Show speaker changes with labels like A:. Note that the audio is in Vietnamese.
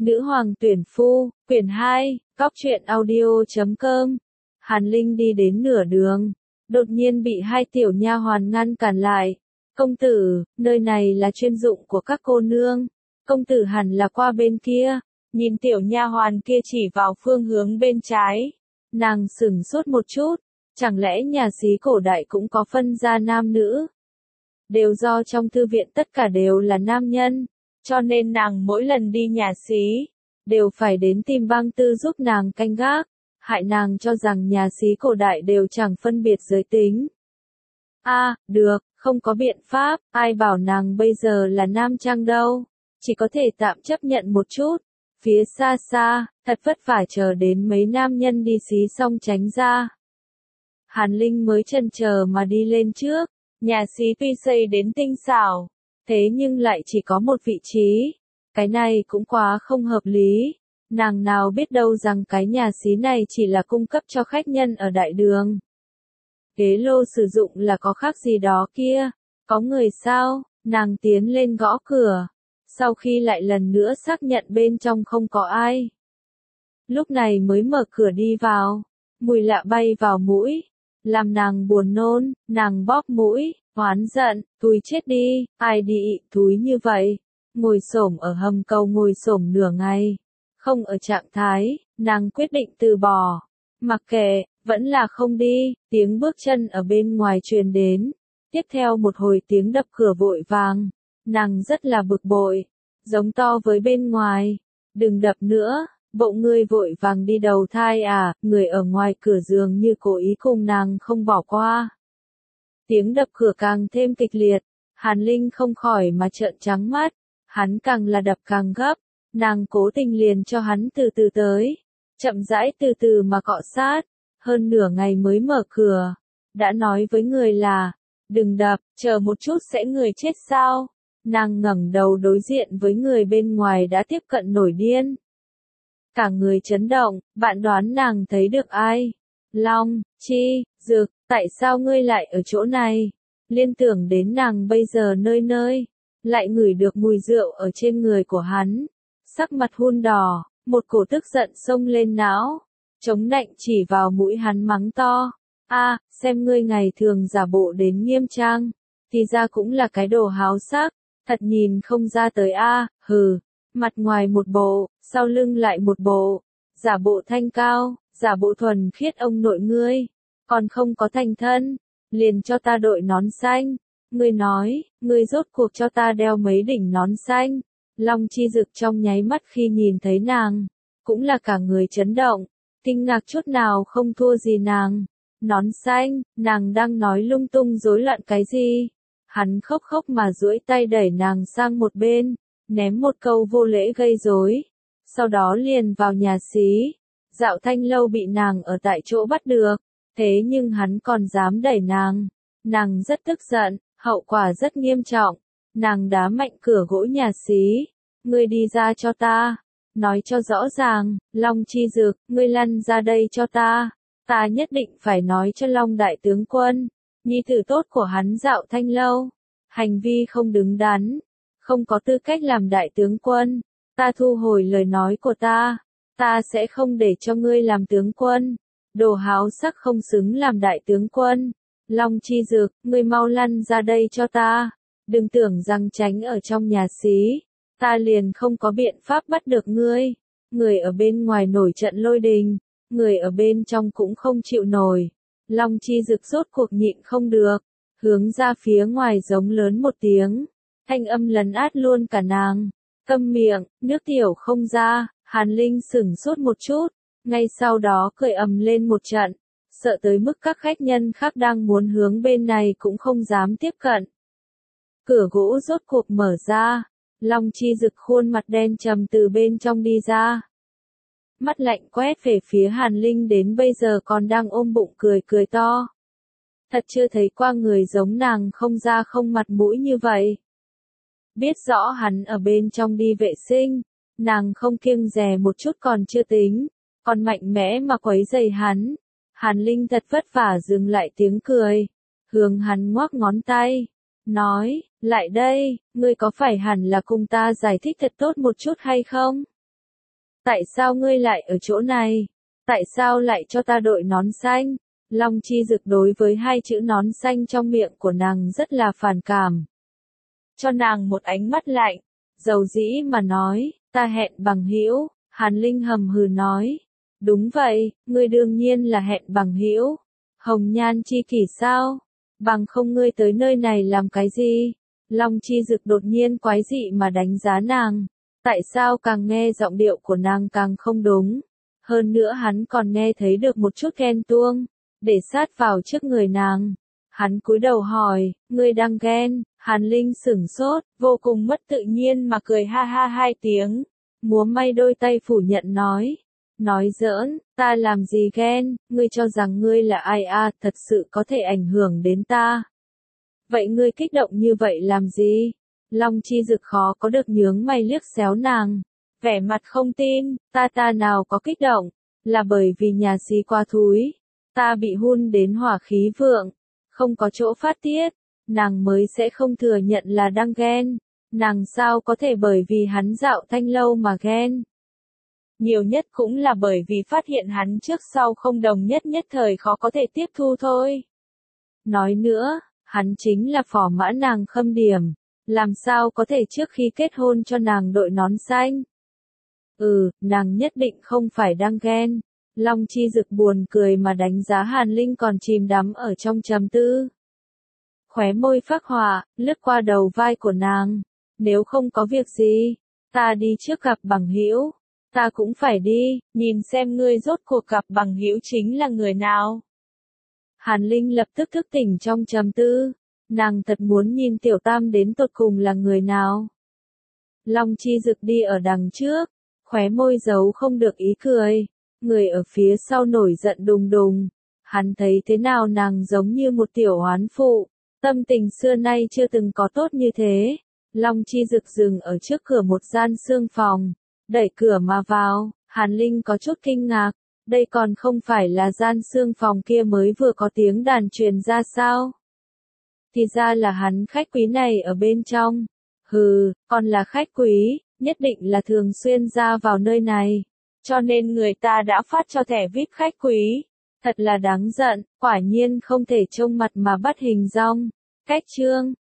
A: Nữ hoàng tuyển phu, quyển 2, Cóc truyện audio.com. Hàn Linh đi đến nửa đường, đột nhiên bị hai tiểu nha hoàn ngăn cản lại. Công tử, nơi này là chuyên dụng của các cô nương. Công tử hẳn là qua bên kia. Nhìn tiểu nha hoàn kia chỉ vào phương hướng bên trái. Nàng sửng sốt một chút. Chẳng lẽ nhà xí cổ đại cũng có phân gia nam nữ? Đều do trong thư viện tất cả đều là nam nhân. Cho nên nàng mỗi lần đi nhà xí, đều phải đến tìm băng tư giúp nàng canh gác, hại nàng cho rằng nhà xí cổ đại đều chẳng phân biệt giới tính. Được, không có biện pháp, ai bảo nàng bây giờ là nam trang đâu, chỉ có thể tạm chấp nhận một chút. Phía xa xa, thật vất vả chờ đến mấy nam nhân đi xí xong tránh ra. Hàn Linh mới chần chờ mà đi lên trước, nhà xí tuy xây đến tinh xảo, thế nhưng lại chỉ có một vị trí. Cái này cũng quá không hợp lý. Nàng nào biết đâu rằng cái nhà xí này chỉ là cung cấp cho khách nhân ở đại đường. Ghế lô sử dụng là có khác gì đó kia. Có người sao? Nàng tiến lên gõ cửa. Sau khi lại lần nữa xác nhận bên trong không có ai. Lúc này mới mở cửa đi vào. Mùi lạ bay vào mũi. Làm nàng buồn nôn, nàng bóp mũi, oán giận, tui chết đi, ai đi ị túi như vậy. Ngồi xổm ở hầm cầu ngồi xổm nửa ngày. Không ở trạng thái, nàng quyết định từ bỏ. Mặc kệ, vẫn là không đi, tiếng bước chân ở bên ngoài truyền đến. Tiếp theo một hồi tiếng đập cửa vội vàng. Nàng rất là bực bội, giống to với bên ngoài. Đừng đập nữa, bộ ngươi vội vàng đi đầu thai à, người ở ngoài cửa giường như cố ý cùng nàng không bỏ qua. Tiếng đập cửa càng thêm kịch liệt, Hàn Linh không khỏi mà trợn trắng mắt. Hắn càng là đập càng gấp, nàng cố tình liền cho hắn từ từ tới, chậm rãi từ từ mà cọ sát, hơn nửa ngày mới mở cửa, đã nói với người là, đừng đập, chờ một chút sẽ người chết sao, nàng ngẩng đầu đối diện với người bên ngoài đã tiếp cận nổi điên. Cả người chấn động, bạn đoán nàng thấy được ai? Long, Chi, Dực, tại sao ngươi lại ở chỗ này? Liên tưởng đến nàng bây giờ nơi nơi. Lại ngửi được mùi rượu ở trên người của hắn. Sắc mặt hun đỏ, một cổ tức giận xông lên não. Chống nạnh chỉ vào mũi hắn mắng to. Xem ngươi ngày thường giả bộ đến nghiêm trang. Thì ra cũng là cái đồ háo sắc. Thật nhìn không ra tới hừ. Mặt ngoài một bộ, sau lưng lại một bộ. Giả bộ thanh cao, giả bộ thuần khiết ông nội ngươi. Còn không có thành thân. Liền cho ta đội nón xanh. Ngươi nói, ngươi rốt cuộc cho ta đeo mấy đỉnh nón xanh. Long Chi Dực trong nháy mắt khi nhìn thấy nàng, cũng là cả người chấn động, kinh ngạc chút nào không thua gì nàng. Nón xanh, nàng đang nói lung tung rối loạn cái gì? Hắn khóc khóc mà duỗi tay đẩy nàng sang một bên, ném một câu vô lễ gây rối. Sau đó liền vào nhà xí. Dạo Thanh Lâu bị nàng ở tại chỗ bắt được, thế nhưng hắn còn dám đẩy nàng. Nàng rất tức giận. Hậu quả rất nghiêm trọng, nàng đá mạnh cửa gỗ nhà xí, ngươi đi ra cho ta, nói cho rõ ràng, Long Chi Dực, ngươi lăn ra đây cho ta nhất định phải nói cho Long Đại Tướng Quân, nhi tử tốt của hắn Dạo Thanh Lâu, hành vi không đứng đắn, không có tư cách làm Đại Tướng Quân, ta thu hồi lời nói của ta sẽ không để cho ngươi làm tướng quân, đồ háo sắc không xứng làm Đại Tướng Quân. Long Chi Dực, ngươi mau lăn ra đây cho ta, đừng tưởng rằng tránh ở trong nhà xí, ta liền không có biện pháp bắt được ngươi. Người ở bên ngoài nổi trận lôi đình, người ở bên trong cũng không chịu nổi. Long Chi Dực rốt cuộc nhịn không được, hướng ra phía ngoài giống lớn một tiếng, thanh âm lấn át luôn cả nàng. Câm miệng, nước tiểu không ra, Hàn Linh sửng sốt một chút, ngay sau đó cười ầm lên một trận. Sợ tới mức các khách nhân khác đang muốn hướng bên này cũng không dám tiếp cận. Cửa gỗ rốt cuộc mở ra, Long Chi Dực khuôn mặt đen trầm từ bên trong đi ra. Mắt lạnh quét về phía Hàn Linh đến bây giờ còn đang ôm bụng cười to. Thật chưa thấy qua người giống nàng không da không mặt mũi như vậy. Biết rõ hắn ở bên trong đi vệ sinh, nàng không kiêng dè một chút còn chưa tính, còn mạnh mẽ mà quấy rầy hắn. Hàn Linh thật vất vả dừng lại tiếng cười, hướng hắn ngoắc ngón tay, nói, lại đây, ngươi có phải hẳn là cùng ta giải thích thật tốt một chút hay không? Tại sao ngươi lại ở chỗ này? Tại sao lại cho ta đội nón xanh? Long Chi Dực đối với hai chữ nón xanh trong miệng của nàng rất là phản cảm. Cho nàng một ánh mắt lạnh, dầu dĩ mà nói, ta hẹn bằng hữu. Hàn Linh hầm hừ nói, đúng vậy, ngươi đương nhiên là hẹn bằng hữu. Hồng nhan chi kỷ sao? Bằng không ngươi tới nơi này làm cái gì? Long Chi Dực đột nhiên quái dị mà đánh giá nàng. Tại sao càng nghe giọng điệu của nàng càng không đúng? Hơn nữa hắn còn nghe thấy được một chút ghen tuông, để sát vào trước người nàng. Hắn cúi đầu hỏi, ngươi đang ghen? Hàn Linh sửng sốt, vô cùng mất tự nhiên mà cười ha ha hai tiếng. Múa may đôi tay phủ nhận nói giỡn, ta làm gì ghen, ngươi cho rằng ngươi là ai à, thật sự có thể ảnh hưởng đến ta. Vậy ngươi kích động như vậy làm gì? Long Chi Dực khó có được nhướng mày liếc xéo nàng, vẻ mặt không tin, ta nào có kích động, là bởi vì nhà xí quá thúi, ta bị hun đến hỏa khí vượng, không có chỗ phát tiết, nàng mới sẽ không thừa nhận là đang ghen, nàng sao có thể bởi vì hắn dạo thanh lâu mà ghen. Nhiều nhất cũng là bởi vì phát hiện hắn trước sau không đồng nhất thời khó có thể tiếp thu thôi. Nói nữa, hắn chính là phò mã nàng khâm điểm, làm sao có thể trước khi kết hôn cho nàng đội nón xanh. Nàng nhất định không phải đang ghen. Long Chi Dực buồn cười mà đánh giá Hàn Linh còn chìm đắm ở trong trầm tư. Khóe môi phác họa, lướt qua đầu vai của nàng. Nếu không có việc gì, ta đi trước gặp bằng hữu. Ta cũng phải đi, nhìn xem ngươi rốt cuộc gặp bằng hữu chính là người nào. Hàn Linh lập tức thức tỉnh trong trầm tư. Nàng thật muốn nhìn Tiểu Tam đến tột cùng là người nào. Long Chi Dực đi ở đằng trước, khóe môi giấu không được ý cười. Người ở phía sau nổi giận đùng đùng. Hắn thấy thế nào nàng giống như một tiểu oán phụ. Tâm tình xưa nay chưa từng có tốt như thế. Long Chi Dực dừng ở trước cửa một gian xương phòng. Đẩy cửa mà vào, Hàn Linh có chút kinh ngạc. Đây còn không phải là gian xương phòng kia mới vừa có tiếng đàn truyền ra sao? Thì ra là hắn khách quý này ở bên trong. Còn là khách quý, nhất định là thường xuyên ra vào nơi này. Cho nên người ta đã phát cho thẻ VIP khách quý. Thật là đáng giận, quả nhiên không thể trông mặt mà bắt hình dong. Cách chương